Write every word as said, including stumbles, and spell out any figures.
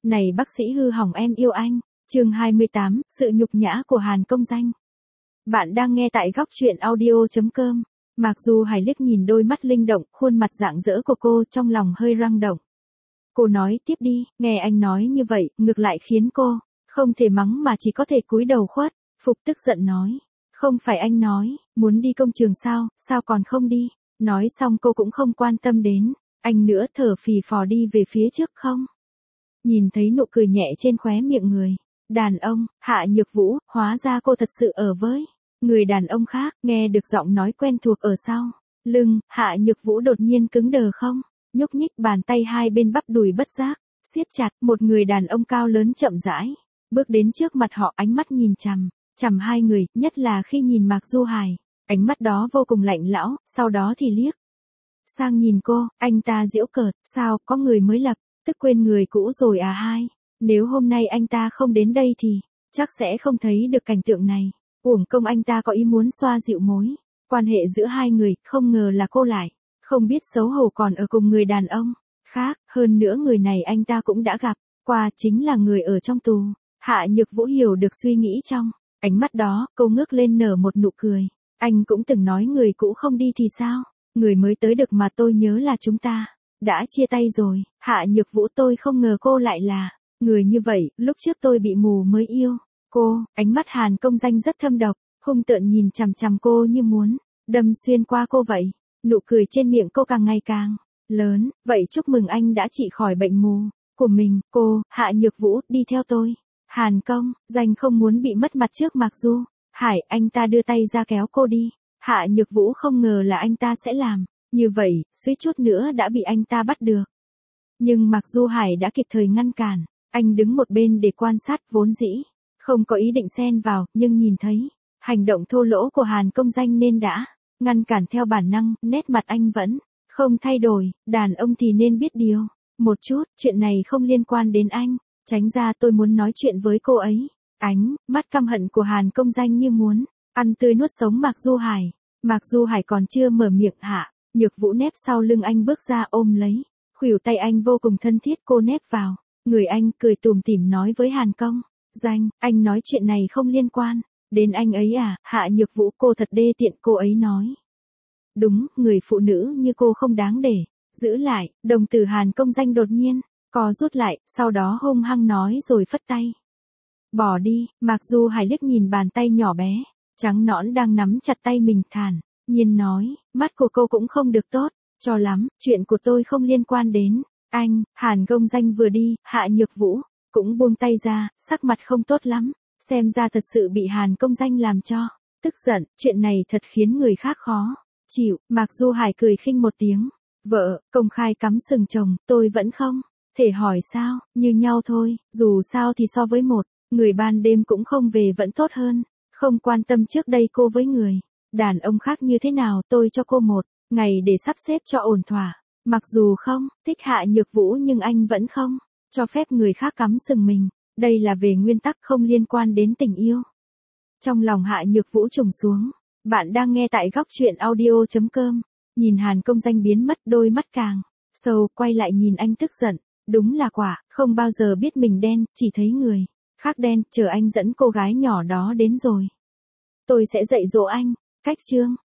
Này bác sĩ hư hỏng em yêu anh. Chương hai mươi tám, sự nhục nhã của Hàn Công Danh. Bạn đang nghe tại góc truyện audio chấm com. Mặc dù Hải liếc nhìn đôi mắt linh động, khuôn mặt rạng rỡ của cô, trong lòng hơi rung động. Cô nói tiếp đi, nghe anh nói như vậy, ngược lại khiến cô không thể mắng mà chỉ có thể cúi đầu khuất. Phục tức giận nói, không phải anh nói, muốn đi công trường sao, sao còn không đi. Nói xong cô cũng không quan tâm đến anh nữa, thở phì phò đi về phía trước không. Nhìn thấy nụ cười nhẹ trên khóe miệng người đàn ông, Hạ Nhược Vũ, hóa ra cô thật sự ở với người đàn ông khác. Nghe được giọng nói quen thuộc ở sau lưng, Hạ Nhược Vũ đột nhiên cứng đờ không nhúc nhích, bàn tay hai bên bắp đùi bất giác siết chặt. Một người đàn ông cao lớn chậm rãi bước đến trước mặt họ, ánh mắt nhìn chằm chằm hai người, nhất là khi nhìn Mạc Du Hải, ánh mắt đó vô cùng lạnh lão. Sau đó thì liếc sang nhìn cô, anh ta giễu cợt, sao có người mới lập tức quên người cũ rồi à hai. Nếu hôm nay anh ta không đến đây thì chắc sẽ không thấy được cảnh tượng này. Uổng công anh ta có ý muốn xoa dịu mối quan hệ giữa hai người, không ngờ là cô lại không biết xấu hổ còn ở cùng người đàn ông khác. Hơn nữa người này anh ta cũng đã gặp qua, chính là người ở trong tù. Hạ Nhược Vũ hiểu được suy nghĩ trong ánh mắt đó, cô ngước lên nở một nụ cười. Anh cũng từng nói người cũ không đi thì sao, người mới tới được mà. Tôi nhớ là chúng ta đã chia tay rồi. Hạ Nhược Vũ, tôi không ngờ cô lại là người như vậy. Lúc trước tôi bị mù mới yêu cô. Ánh mắt Hàn Công Danh rất thâm độc, hung tợn nhìn chằm chằm cô như muốn đâm xuyên qua cô vậy. Nụ cười trên miệng cô càng ngày càng lớn. Vậy chúc mừng anh đã trị khỏi bệnh mù của mình. Cô, Hạ Nhược Vũ, đi theo tôi. Hàn Công Danh không muốn bị mất mặt trước Mạc Du Hải, anh ta đưa tay ra kéo cô đi. Hạ Nhược Vũ không ngờ là anh ta sẽ làm như vậy, suýt chút nữa đã bị anh ta bắt được. Nhưng Mạc Du Hải đã kịp thời ngăn cản. Anh đứng một bên để quan sát, vốn dĩ không có ý định xen vào, nhưng nhìn thấy hành động thô lỗ của Hàn Công Danh nên đã ngăn cản theo bản năng. Nét mặt anh vẫn không thay đổi. Đàn ông thì nên biết điều một chút, chuyện này không liên quan đến anh. Tránh ra, tôi muốn nói chuyện với cô ấy. Ánh mắt căm hận của Hàn Công Danh như muốn ăn tươi nuốt sống Mạc Du Hải. Mạc Du Hải còn chưa mở miệng, Hạ Nhược Vũ nép sau lưng anh bước ra, ôm lấy khuỷu tay anh vô cùng thân thiết. Cô nép vào người anh, cười tủm tỉm nói với Hàn Công Danh, anh nói chuyện này không liên quan đến anh ấy à. Hạ Nhược Vũ, cô thật đê tiện. Cô ấy nói đúng, người phụ nữ như cô không đáng để giữ lại. Đồng tử Hàn Công Danh đột nhiên co rút lại, sau đó hung hăng nói rồi phất tay bỏ đi. Mạc Du Hải liếc nhìn bàn tay nhỏ bé trắng nõn đang nắm chặt tay mình, thản nhiên nói, mắt của cô cũng không được tốt cho lắm. Chuyện của tôi không liên quan đến anh. Hàn Công Danh vừa đi, Hạ Nhược Vũ cũng buông tay ra, sắc mặt không tốt lắm. Xem ra thật sự bị Hàn Công Danh làm cho tức giận. Chuyện này thật khiến người khác khó chịu. Mạc Du Hải cười khinh một tiếng, vợ công khai cắm sừng chồng, tôi vẫn không thể hỏi sao, như nhau thôi. Dù sao thì so với một người ban đêm cũng không về vẫn tốt hơn. Không quan tâm trước đây cô với người đàn ông khác như thế nào, tôi cho cô một ngày để sắp xếp cho ổn thỏa. Mặc dù không thích Hạ Nhược Vũ nhưng anh vẫn không cho phép người khác cắm sừng mình. Đây là về nguyên tắc, không liên quan đến tình yêu. Trong lòng Hạ Nhược Vũ trùng xuống. Bạn đang nghe tại góc truyện audio chấm com. Nhìn Hàn Công Danh biến mất, đôi mắt càng sâu, quay lại nhìn anh tức giận. Đúng là quả không bao giờ biết mình đen, chỉ thấy người khác đen. Chờ anh dẫn cô gái nhỏ đó đến rồi tôi sẽ dạy dỗ anh. Cách chương